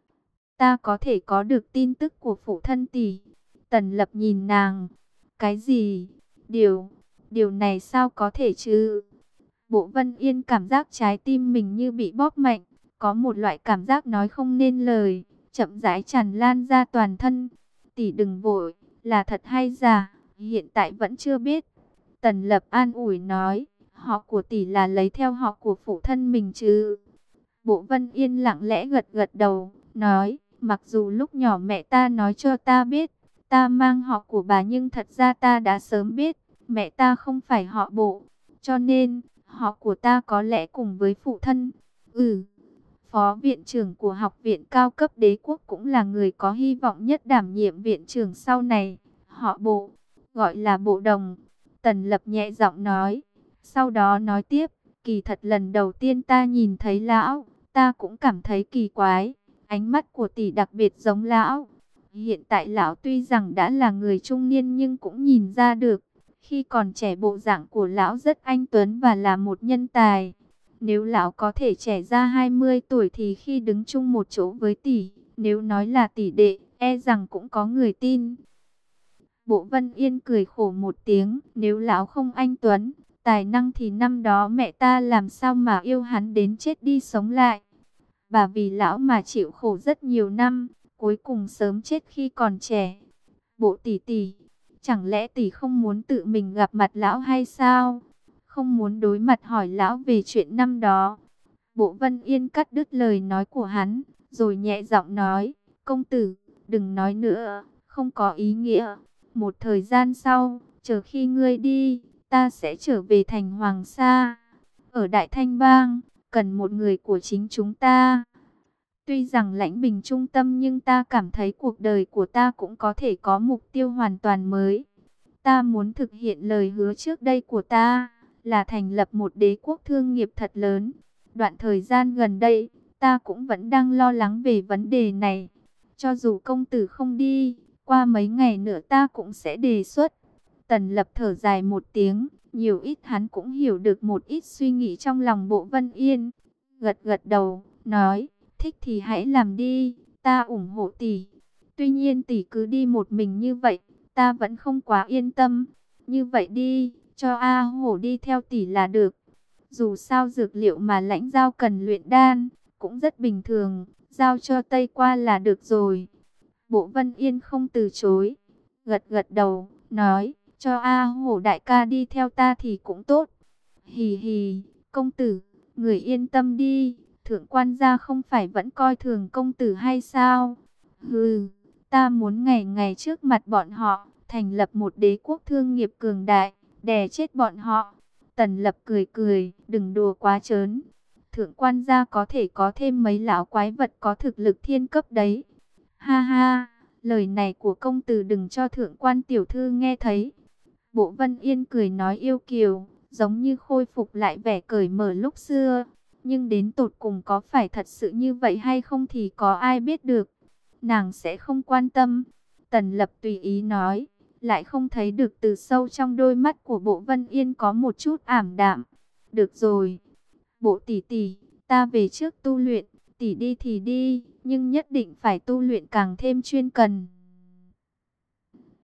Ta có thể có được tin tức của phụ thân tỷ. Tần Lập nhìn nàng. Cái gì? Điều, điều này sao có thể chứ? Bộ Vân Yên cảm giác trái tim mình như bị bóp mạnh, có một loại cảm giác nói không nên lời, chậm rãi tràn lan ra toàn thân. Tỷ đừng vội, là thật hay giả, hiện tại vẫn chưa biết. Tần Lập an ủi nói, họ của tỷ là lấy theo họ của phụ thân mình chứ. Bộ Vân Yên lặng lẽ gật gật đầu, nói, mặc dù lúc nhỏ mẹ ta nói cho ta biết, ta mang họ của bà nhưng thật ra ta đã sớm biết, mẹ ta không phải họ Bộ, cho nên họ của ta có lẽ cùng với phụ thân. Ừ, phó viện trưởng của học viện cao cấp đế quốc cũng là người có hy vọng nhất đảm nhiệm viện trưởng sau này. Họ Bộ, gọi là Bộ Đồng. Tần Lập nhẹ giọng nói. Sau đó nói tiếp, kỳ thật lần đầu tiên ta nhìn thấy lão, ta cũng cảm thấy kỳ quái. Ánh mắt của tỷ đặc biệt giống lão. Hiện tại lão tuy rằng đã là người trung niên nhưng cũng nhìn ra được. Khi còn trẻ bộ dạng của lão rất anh tuấn và là một nhân tài. Nếu lão có thể trẻ ra hai mươi tuổi thì khi đứng chung một chỗ với tỷ, nếu nói là tỷ đệ, e rằng cũng có người tin. Bộ Vân Yên cười khổ một tiếng, nếu lão không anh tuấn, tài năng thì năm đó mẹ ta làm sao mà yêu hắn đến chết đi sống lại. Bà vì lão mà chịu khổ rất nhiều năm, cuối cùng sớm chết khi còn trẻ. Bộ tỷ tỷ, chẳng lẽ tỷ không muốn tự mình gặp mặt lão hay sao? Không muốn đối mặt hỏi lão về chuyện năm đó. Bộ Vân Yên cắt đứt lời nói của hắn, rồi nhẹ giọng nói, công tử, đừng nói nữa, không có ý nghĩa. Một thời gian sau, chờ khi ngươi đi, ta sẽ trở về thành Hoàng Sa. Ở Đại Thanh Bang, cần một người của chính chúng ta. Tuy rằng lãnh bình trung tâm nhưng ta cảm thấy cuộc đời của ta cũng có thể có mục tiêu hoàn toàn mới. Ta muốn thực hiện lời hứa trước đây của ta, là thành lập một đế quốc thương nghiệp thật lớn. Đoạn thời gian gần đây, ta cũng vẫn đang lo lắng về vấn đề này. Cho dù công tử không đi, qua mấy ngày nữa ta cũng sẽ đề xuất. Tần Lập thở dài một tiếng, nhiều ít hắn cũng hiểu được một ít suy nghĩ trong lòng Bộ Vân Yên. Gật gật đầu, nói, thích thì hãy làm đi, ta ủng hộ tỷ. Tuy nhiên tỷ cứ đi một mình như vậy, ta vẫn không quá yên tâm. Như vậy đi, cho A Hổ đi theo tỷ là được. Dù sao dược liệu mà lãnh giao cần luyện đan, cũng rất bình thường, giao cho Tây qua là được rồi. Bộ Vân Yên không từ chối, gật gật đầu, nói, cho A Hổ đại ca đi theo ta thì cũng tốt. Hì hì, công tử, người yên tâm đi, thượng quan gia không phải vẫn coi thường công tử hay sao? Hừ, ta muốn ngày ngày trước mặt bọn họ, thành lập một đế quốc thương nghiệp cường đại, đè chết bọn họ. Tần Lập cười cười, đừng đùa quá trớn. Thượng quan gia có thể có thêm mấy lão quái vật có thực lực thiên cấp đấy. Ha ha, lời này của công tử đừng cho thượng quan tiểu thư nghe thấy. Bộ Vân Yên cười nói yêu kiều, giống như khôi phục lại vẻ cởi mở lúc xưa. Nhưng đến tột cùng có phải thật sự như vậy hay không thì có ai biết được. Nàng sẽ không quan tâm. Tần Lập tùy ý nói, lại không thấy được từ sâu trong đôi mắt của Bộ Vân Yên có một chút ảm đạm. Được rồi, Bộ tỷ tỷ, ta về trước tu luyện, tỷ đi thì đi, nhưng nhất định phải tu luyện càng thêm chuyên cần.